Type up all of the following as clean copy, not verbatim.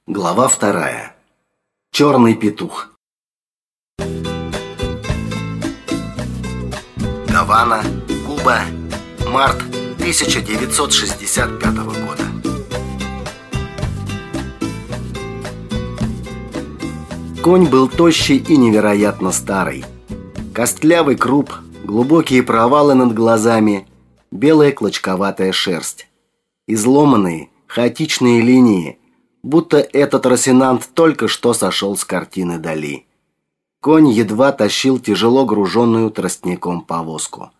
Глава 2. Черный петух. Гавана, Куба. Март 1965 года. Конь был тощий и невероятно старый. Костлявый круп, глубокие провалы над глазами, белая клочковатая шерсть. Изломанные, хаотичные линии, будто этот Росинант только что сошел с картины Дали. Конь едва тащил тяжело груженную тростником повозку.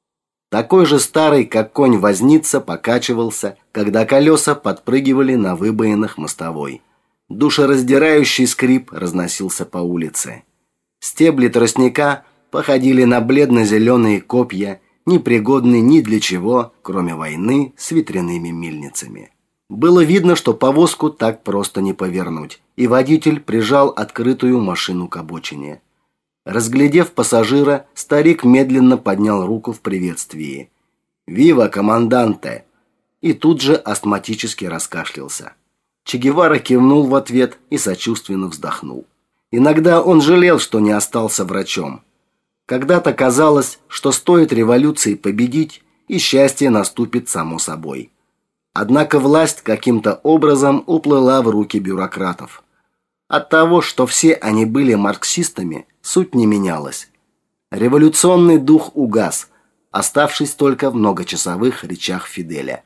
Такой же старый, как конь-возница, покачивался, когда колеса подпрыгивали на выбоинах мостовой. Душераздирающий скрип разносился по улице. Стебли тростника походили на бледно-зеленые копья, непригодные ни для чего, кроме войны с ветряными мельницами. Было видно, что повозку так просто не повернуть, и водитель прижал открытую машину к обочине. Разглядев пассажира, старик медленно поднял руку в приветствии. «Вива, команданте!» И тут же астматически раскашлялся. Че Гевара кивнул в ответ и сочувственно вздохнул. Иногда он жалел, что не остался врачом. Когда-то казалось, что стоит революции победить, и счастье наступит само собой. Однако власть каким-то образом уплыла в руки бюрократов. От того, что все они были марксистами, суть не менялась. Революционный дух угас, оставшись только в многочасовых речах Фиделя.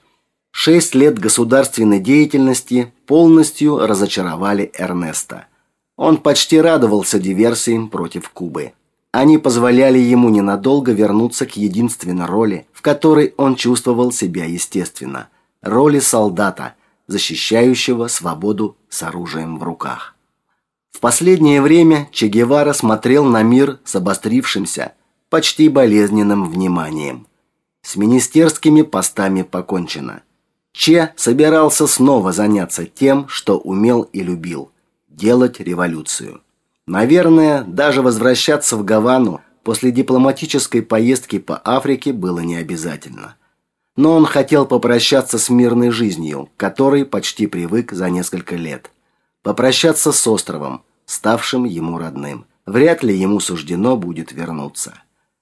6 лет государственной деятельности полностью разочаровали Эрнеста. Он почти радовался диверсиям против Кубы. Они позволяли ему ненадолго вернуться к единственной роли, в которой он чувствовал себя естественно – роли солдата, защищающего свободу с оружием в руках. В последнее время Че Гевара смотрел на мир с обострившимся, почти болезненным вниманием. С министерскими постами покончено. Че собирался снова заняться тем, что умел и любил – делать революцию. Наверное, даже возвращаться в Гавану после дипломатической поездки по Африке было не обязательно. Но он хотел попрощаться с мирной жизнью, к которой почти привык за несколько лет. Попрощаться с островом, ставшим ему родным. Вряд ли ему суждено будет вернуться.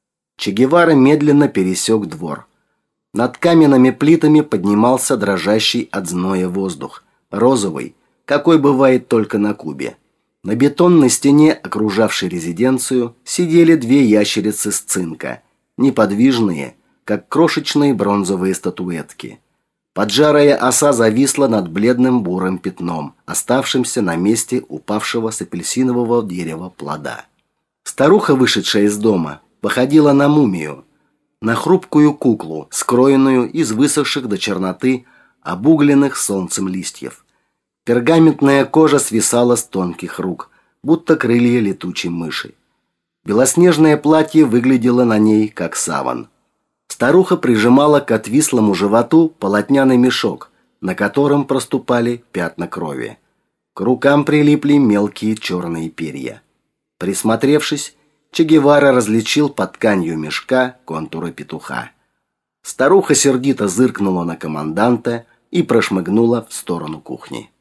Че Гевара медленно пересек двор. Над каменными плитами поднимался дрожащий от зноя воздух, розовый, какой бывает только на Кубе. На бетонной стене, окружавшей резиденцию, сидели 2 ящерицы с цинка, неподвижные, как крошечные бронзовые статуэтки. Поджарая оса зависла над бледным бурым пятном, оставшимся на месте упавшего с апельсинового дерева плода. Старуха, вышедшая из дома, походила на мумию, на хрупкую куклу, скроенную из высохших до черноты обугленных солнцем листьев. Пергаментная кожа свисала с тонких рук, будто крылья летучей мыши. Белоснежное платье выглядело на ней, как саван. Старуха прижимала к отвислому животу полотняный мешок, на котором проступали пятна крови. К рукам прилипли мелкие черные перья. Присмотревшись, Че Гевара различил под тканью мешка контуры петуха. Старуха сердито зыркнула на команданта и прошмыгнула в сторону кухни.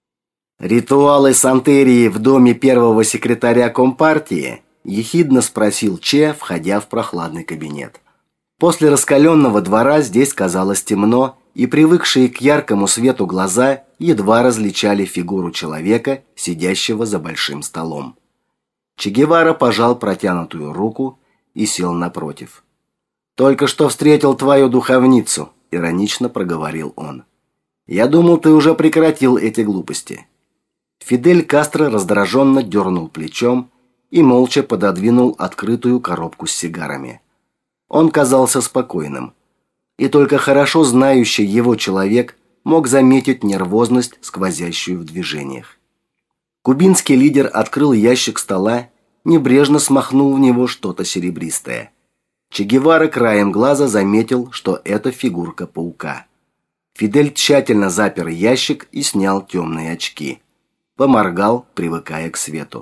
«Ритуалы Сантерии в доме первого секретаря Компартии?» – ехидно спросил Че, входя в прохладный кабинет. После раскаленного двора здесь казалось темно, и привыкшие к яркому свету глаза едва различали фигуру человека, сидящего за большим столом. Че Гевара пожал протянутую руку и сел напротив. «Только что встретил твою духовницу», – иронично проговорил он. «Я думал, ты уже прекратил эти глупости». Фидель Кастро раздраженно дернул плечом и молча пододвинул открытую коробку с сигарами. Он казался спокойным, и только хорошо знающий его человек мог заметить нервозность, сквозящую в движениях. Кубинский лидер открыл ящик стола, небрежно смахнул в него что-то серебристое. Че Гевара краем глаза заметил, что это фигурка паука. Фидель тщательно запер ящик и снял темные очки. Поморгал, привыкая к свету.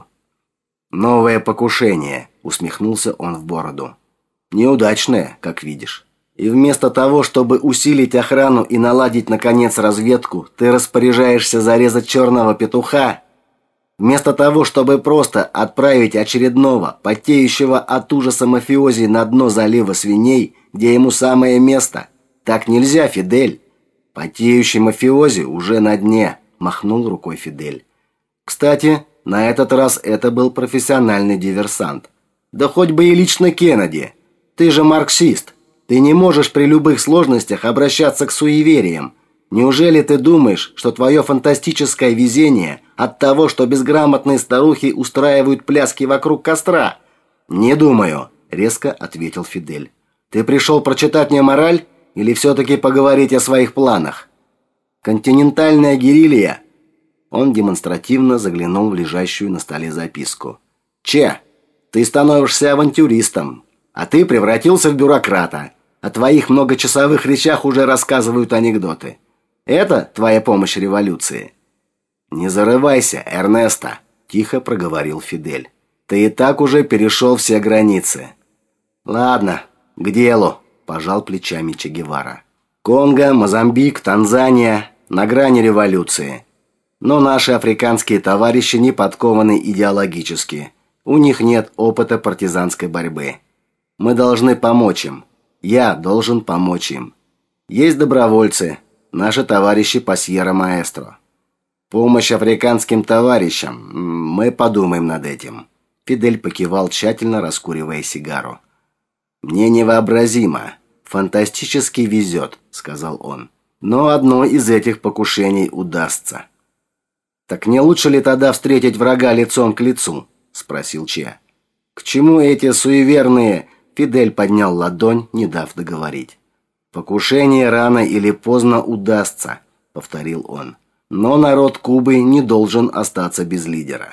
«Новое покушение», — усмехнулся он в бороду. «Неудачное, как видишь». И вместо того, чтобы усилить охрану и наладить, наконец, разведку, ты распоряжаешься зарезать черного петуха? Вместо того, чтобы просто отправить очередного, потеющего от ужаса мафиози на дно залива свиней, где ему самое место? Так нельзя, Фидель. Потеющий мафиози уже на дне, махнул рукой Фидель. Кстати, на этот раз это был профессиональный диверсант. Да хоть бы и лично Кеннеди. Ты же марксист. Ты не можешь при любых сложностях обращаться к суевериям. Неужели ты думаешь, что твое фантастическое везение от того, что безграмотные старухи устраивают пляски вокруг костра? Не думаю, резко ответил Фидель. Ты пришел прочитать мне мораль или все-таки поговорить о своих планах? Континентальная герилья. Он демонстративно заглянул в лежащую на столе записку. Че, ты становишься авантюристом, а ты превратился в бюрократа. О твоих многочасовых речах уже рассказывают анекдоты. Это твоя помощь революции? Не зарывайся, Эрнесто, тихо проговорил Фидель. Ты и так уже перешел все границы. Ладно, к делу, пожал плечами Че Гевара. Конго, Мозамбик, Танзания на грани революции. Но наши африканские товарищи не подкованы идеологически. У них нет опыта партизанской борьбы. Мы должны помочь им. Я должен помочь им. Есть добровольцы, наши товарищи по Сьерра-Маэстро. Помощь африканским товарищам. Мы подумаем над этим. Фидель покивал, тщательно раскуривая сигару. Мне невообразимо, фантастически везет, сказал он. Но одно из этих покушений удастся. Так не лучше ли тогда встретить врага лицом к лицу? Спросил Че. К чему эти суеверные? Фидель поднял ладонь, не дав договорить. Покушение рано или поздно удастся, повторил он. Но народ Кубы не должен остаться без лидера.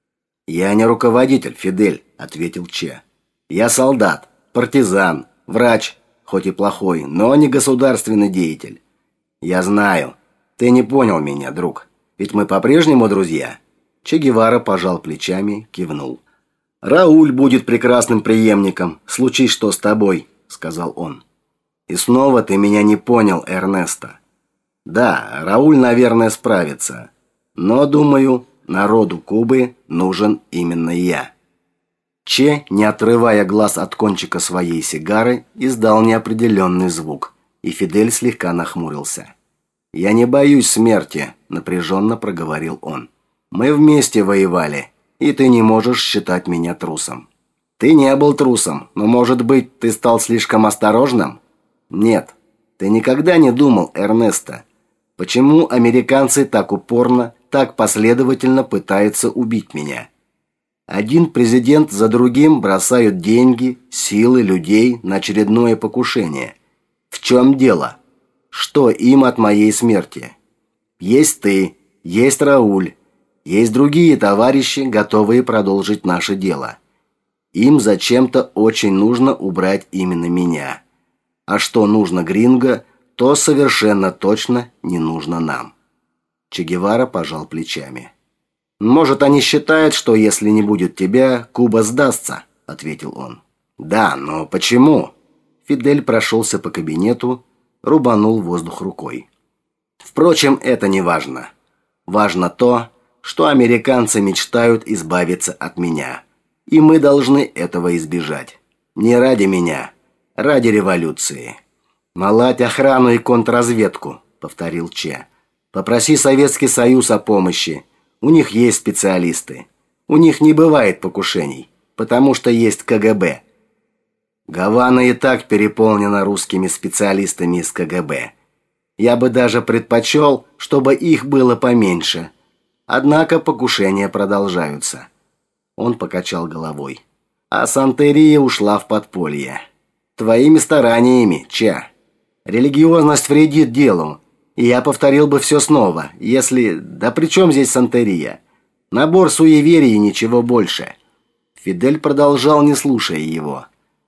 Я не руководитель, Фидель, ответил Че. Я солдат, партизан, врач, хоть и плохой, но не государственный деятель. Я знаю. Ты не понял меня, друг. Ведь мы по-прежнему друзья. Че Гевара пожал плечами, кивнул. Рауль будет прекрасным преемником, случись что с тобой, сказал он. И снова ты меня не понял, Эрнесто. Да, Рауль, наверное, справится. Но, думаю, народу Кубы нужен именно я. Че, не отрывая глаз от кончика своей сигары, издал неопределенный звук, и Фидель слегка нахмурился. «Я не боюсь смерти», – напряженно проговорил он. «Мы вместе воевали, и ты не можешь считать меня трусом». «Ты не был трусом, но, может быть, ты стал слишком осторожным?» «Нет, ты никогда не думал, Эрнесто, почему американцы так упорно, так последовательно пытаются убить меня? Один президент за другим бросают деньги, силы, людей на очередное покушение. В чем дело? Что им от моей смерти? Есть ты, есть Рауль, есть другие товарищи, готовые продолжить наше дело. Им зачем-то очень нужно убрать именно меня. А что нужно Гринго, то совершенно точно не нужно нам». Че Гевара пожал плечами. «Может, они считают, что если не будет тебя, Куба сдастся», — ответил он. «Да, но почему?» Фидель прошелся по кабинету, рубанул воздух рукой. «Впрочем, это не важно. Важно то, что американцы мечтают избавиться от меня. И мы должны этого избежать. Не ради меня, ради революции. Наладь охрану и контрразведку», — повторил Че. «Попроси Советский Союз о помощи. У них есть специалисты. У них не бывает покушений, потому что есть КГБ. Гавана и так переполнена русскими специалистами из КГБ. Я бы даже предпочел, чтобы их было поменьше. Однако покушения продолжаются». Он покачал головой. «А Сантерия ушла в подполье. Твоими стараниями, Че. Религиозность вредит делу. И я повторил бы все снова, если... Да при чем здесь Сантерия? Набор суеверий и ничего больше». Фидель продолжал, не слушая его.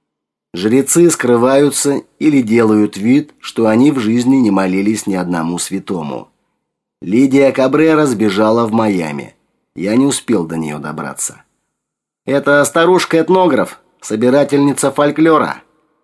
«Жрецы скрываются или делают вид, что они в жизни не молились ни одному святому. Лидия Кабрера сбежала в Майами. Я не успел до нее добраться. Это старушка-этнограф, собирательница фольклора.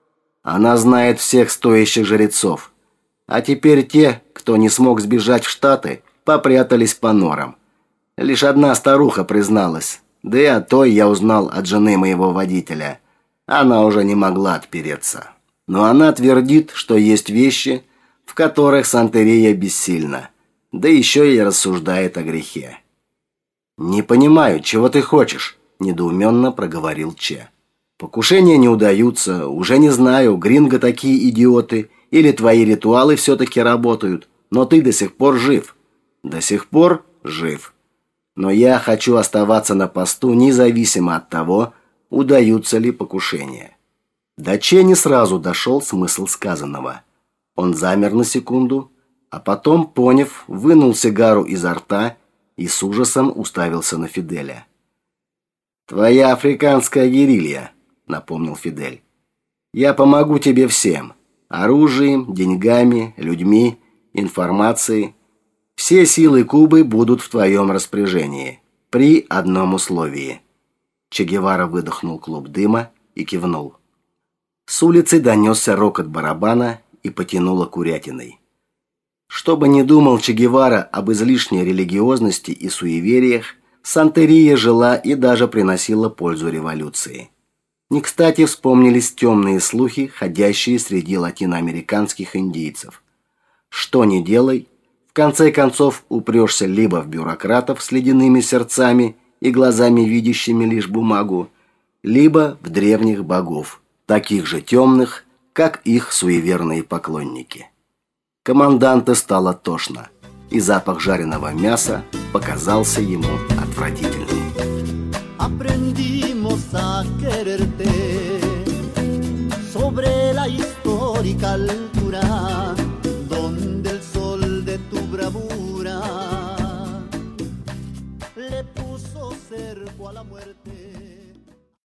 Она знает всех стоящих жрецов. А теперь те, кто не смог сбежать в Штаты, попрятались по норам. Лишь одна старуха призналась, да и о той я узнал от жены моего водителя. Она уже не могла отпереться. Но она твердит, что есть вещи, в которых Сантерия бессильна, да еще и рассуждает о грехе. «Не понимаю, чего ты хочешь?» – недоуменно проговорил Че. «Покушения не удаются, уже не знаю, гринго такие идиоты, или твои ритуалы все-таки работают, но ты до сих пор жив». «До сих пор жив. Но я хочу оставаться на посту независимо от того, удаются ли покушения». До Че не сразу дошел смысл сказанного. Он замер на секунду, а потом, поняв, вынул сигару изо рта и с ужасом уставился на Фиделя. «Твоя африканская герилья», — напомнил Фидель. «Я помогу тебе всем. Оружием, деньгами, людьми, информацией. Все силы Кубы будут в твоем распоряжении. При одном условии». Че Гевара выдохнул клуб дыма и кивнул. С улицы донесся рокот барабана и потянуло курятиной. Что бы ни думал Че Гевара об излишней религиозности и суевериях, Сантерия жила и даже приносила пользу революции. Не кстати вспомнились темные слухи, ходящие среди латиноамериканских индейцев. Что ни делай, в конце концов упрешься либо в бюрократов с ледяными сердцами и глазами, видящими лишь бумагу, либо в древних богов, таких же темных, как их суеверные поклонники. Команданте стало тошно, и запах жареного мяса показался ему отвратительным. Aprendimos a quererte sobre la histórica altura donde el sol de tu bravura le puso cerco a la muerte.